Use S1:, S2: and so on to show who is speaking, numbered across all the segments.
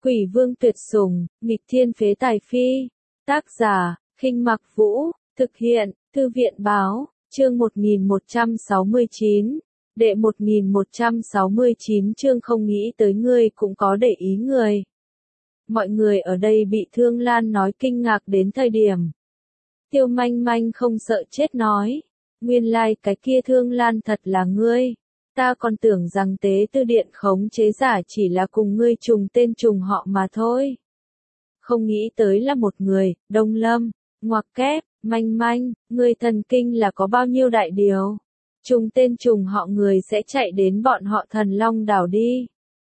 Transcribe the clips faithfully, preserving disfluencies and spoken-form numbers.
S1: Quỷ vương tuyệt sủng, nghịch thiên phế tài phi. Tác giả, Khinh Mặc Vũ, thực hiện, Thư viện báo, chương một nghìn một trăm sáu mươi chín, đệ một nghìn một trăm sáu mươi chín chương không nghĩ tới ngươi cũng có để ý người. Mọi người ở đây bị Thương Lan nói kinh ngạc đến thời điểm. Tiêu Manh Manh không sợ chết nói, nguyên lai like cái kia Thương Lan thật là ngươi. Ta còn tưởng rằng tế tư điện khống chế giả chỉ là cùng ngươi trùng tên trùng họ mà thôi. Không nghĩ tới là một người, Đông Lâm, ngoặc kép, Manh Manh, ngươi thần kinh là có bao nhiêu đại điều. Trùng tên trùng họ người sẽ chạy đến bọn họ Thần Long đảo đi.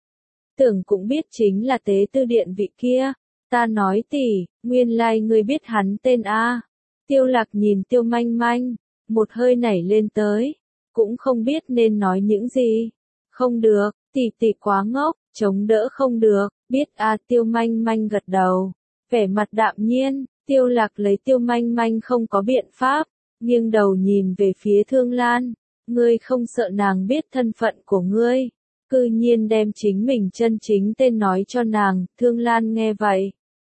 S1: Tưởng cũng biết chính là tế tư điện vị kia. Ta nói tỷ, nguyên lai like ngươi biết hắn tên A. Tiêu Lạc nhìn Tiêu Manh Manh, một hơi nảy lên tới. Cũng không biết nên nói những gì. Không được, tỷ tỷ quá ngốc, chống đỡ không được, biết a à, Tiêu Manh Manh gật đầu. Vẻ mặt đạm nhiên, Tiêu Lạc lấy Tiêu Manh Manh không có biện pháp, nghiêng đầu nhìn về phía Thương Lan. Ngươi không sợ nàng biết thân phận của ngươi. Cư nhiên đem chính mình chân chính tên nói cho nàng, Thương Lan nghe vậy.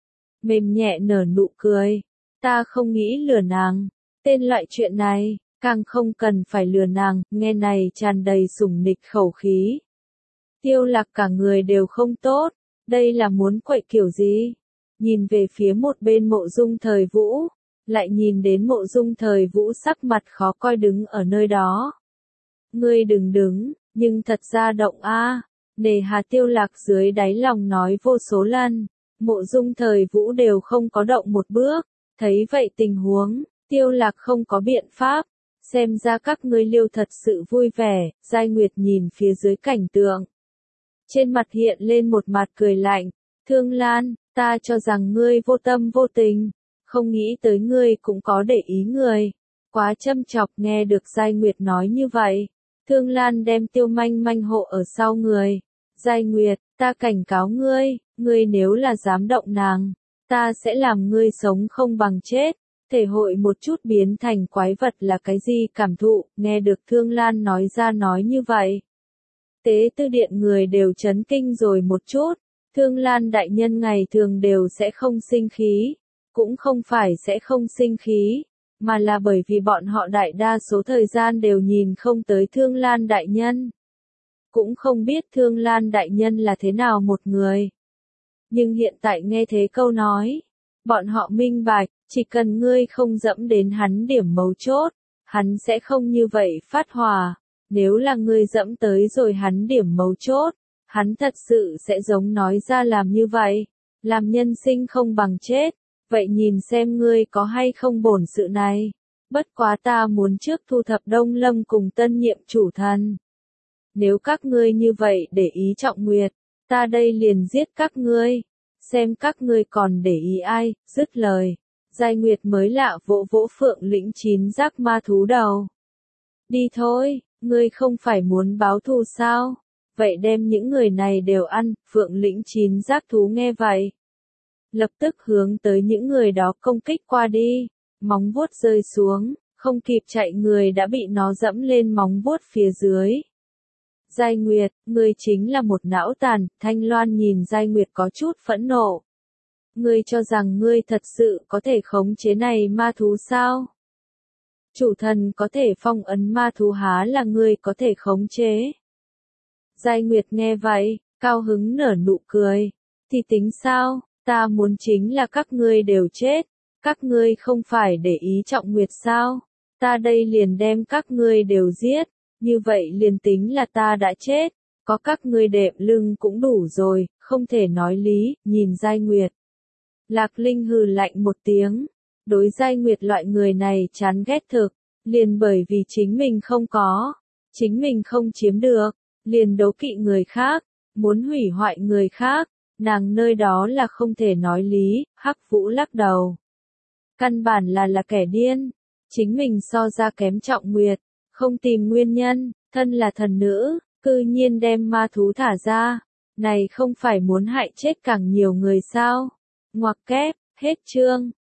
S1: Mềm nhẹ nở nụ cười. Ta không nghĩ lừa nàng. Tên loại chuyện này. Càng không cần phải lừa nàng, nghe này tràn đầy sủng nịch khẩu khí. Tiêu Lạc cả người đều không tốt, đây là muốn quậy kiểu gì? Nhìn về phía một bên Mộ Dung Thời Vũ, lại nhìn đến Mộ Dung Thời Vũ sắc mặt khó coi đứng ở nơi đó. Ngươi đừng đứng, nhưng thật ra động a. Nề hà Tiêu Lạc dưới đáy lòng nói vô số lần, Mộ Dung Thời Vũ đều không có động một bước, thấy vậy tình huống, Tiêu Lạc không có biện pháp. Xem ra các ngươi liêu thật sự vui vẻ, Giai Nguyệt nhìn phía dưới cảnh tượng. Trên mặt hiện lên một mặt cười lạnh, Thương Lan, ta cho rằng ngươi vô tâm vô tình, không nghĩ tới ngươi cũng có để ý người. Quá châm chọc nghe được Giai Nguyệt nói như vậy. Thương Lan đem Tiêu Manh Manh hộ ở sau người. Giai Nguyệt, ta cảnh cáo ngươi, ngươi nếu là dám động nàng, ta sẽ làm ngươi sống không bằng chết. Thể hội một chút biến thành quái vật là cái gì cảm thụ, nghe được Thương Lan nói ra nói như vậy. Tế tư điện người đều chấn kinh rồi một chút, Thương Lan đại nhân ngày thường đều sẽ không sinh khí, cũng không phải sẽ không sinh khí, mà là bởi vì bọn họ đại đa số thời gian đều nhìn không tới Thương Lan đại nhân. Cũng không biết Thương Lan đại nhân là thế nào một người. Nhưng hiện tại nghe thế câu nói, bọn họ minh bạch. Chỉ cần ngươi không dẫm đến hắn điểm mấu chốt, hắn sẽ không như vậy phát hỏa. Nếu là ngươi dẫm tới rồi hắn điểm mấu chốt, hắn thật sự sẽ giống nói ra làm như vậy. Làm nhân sinh không bằng chết. Vậy nhìn xem ngươi có hay không bổn sự này. Bất quá ta muốn trước thu thập Đông Lâm cùng tân nhiệm chủ thần. Nếu các ngươi như vậy để ý Trọng Nguyệt, ta đây liền giết các ngươi. Xem các ngươi còn để ý ai, dứt lời. Giai Nguyệt mới lạ vỗ vỗ Phượng Lĩnh chín giác ma thú đầu. Đi thôi, ngươi không phải muốn báo thù sao? Vậy đem những người này đều ăn, Phượng Lĩnh chín giác thú nghe vậy. Lập tức hướng tới những người đó công kích qua đi, móng vuốt rơi xuống, không kịp chạy người đã bị nó dẫm lên móng vuốt phía dưới. Giai Nguyệt, ngươi chính là một não tàn, Thanh Loan nhìn Giai Nguyệt có chút phẫn nộ. Ngươi cho rằng ngươi thật sự có thể khống chế này ma thú sao? Chủ thần có thể phong ấn ma thú há là ngươi có thể khống chế? Giai Nguyệt nghe vậy, cao hứng nở nụ cười. Thì tính sao, ta muốn chính là các ngươi đều chết. Các ngươi không phải để ý Trọng Nguyệt sao? Ta đây liền đem các ngươi đều giết. Như vậy liền tính là ta đã chết. Có các ngươi đệm lưng cũng đủ rồi, không thể nói lý, nhìn Giai Nguyệt. Lạc Linh hừ lạnh một tiếng, đối Giai Nguyệt loại người này chán ghét thực, liền bởi vì chính mình không có, chính mình không chiếm được, liền đố kỵ người khác, muốn hủy hoại người khác, nàng nơi đó là không thể nói lý, Hắc Vũ lắc đầu. Căn bản là là kẻ điên, chính mình so ra kém Trọng Nguyệt, không tìm nguyên nhân, thân là thần nữ, cư nhiên đem ma thú thả ra, này không phải muốn hại chết càng nhiều người sao? Ngoặc kép, hết chương.